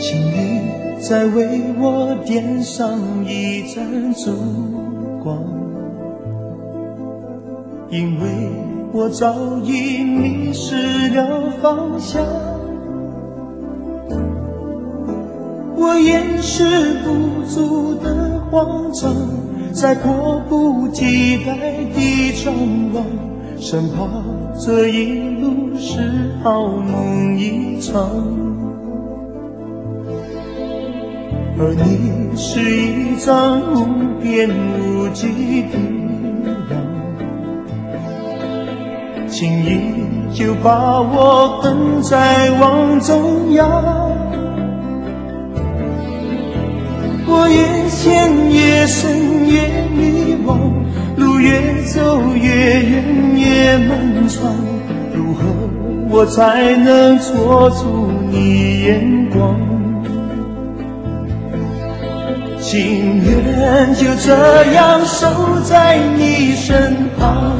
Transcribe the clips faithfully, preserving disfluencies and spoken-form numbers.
请你再为我点上一盏烛光，因为我早已迷失了方向，我掩饰不住的慌张，在迫不及待地张望，生怕这一路是好梦一场。而你是一张无边无际的浪，轻易就把我困在网中央。我越陷越深越迷惘，路越走越远越漫长，如何我才能捉住你眼光？情愿就这样守在你身旁，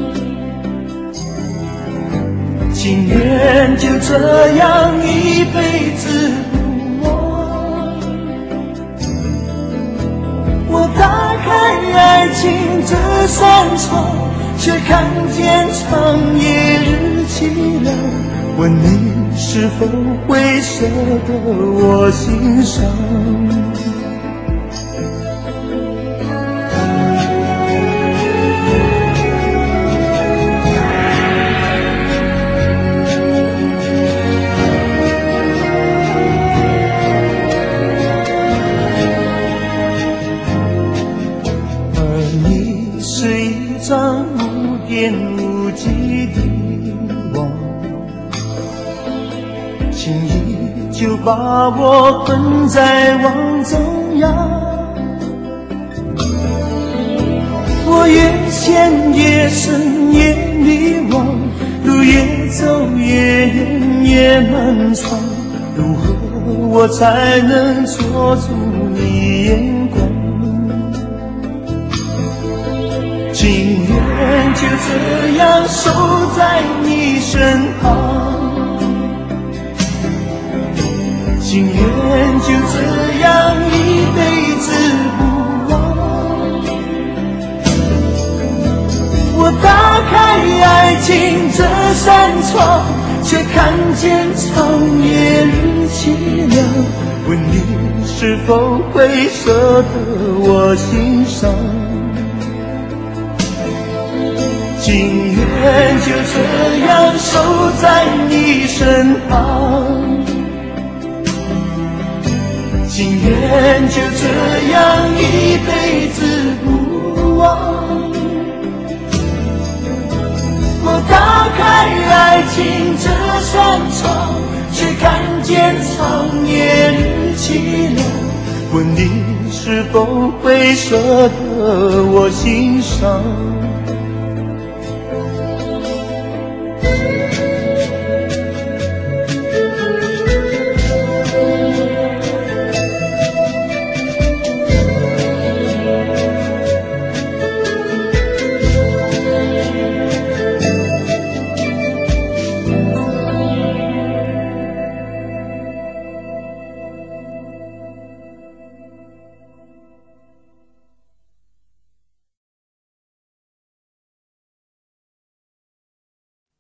情愿就这样一辈子不忘。我打开爱情这扇窗，却看见长夜日凄凉，问你是否会舍得我心伤？一张无边无际的网，轻易就把我困在网中央。我越陷越深越迷惘，路越走越远越漫长，如何我才能捉住你眼光？情愿就这样守在你身旁，情愿就这样一辈子不忘。我打开爱情这扇窗，却看见长夜日凄凉，问你是否会舍得我心伤？情愿就这样守在你身旁，情愿就这样一辈子不忘。我打开爱情这扇窗，却看见长夜日凄凉，问你是否会舍得我心伤？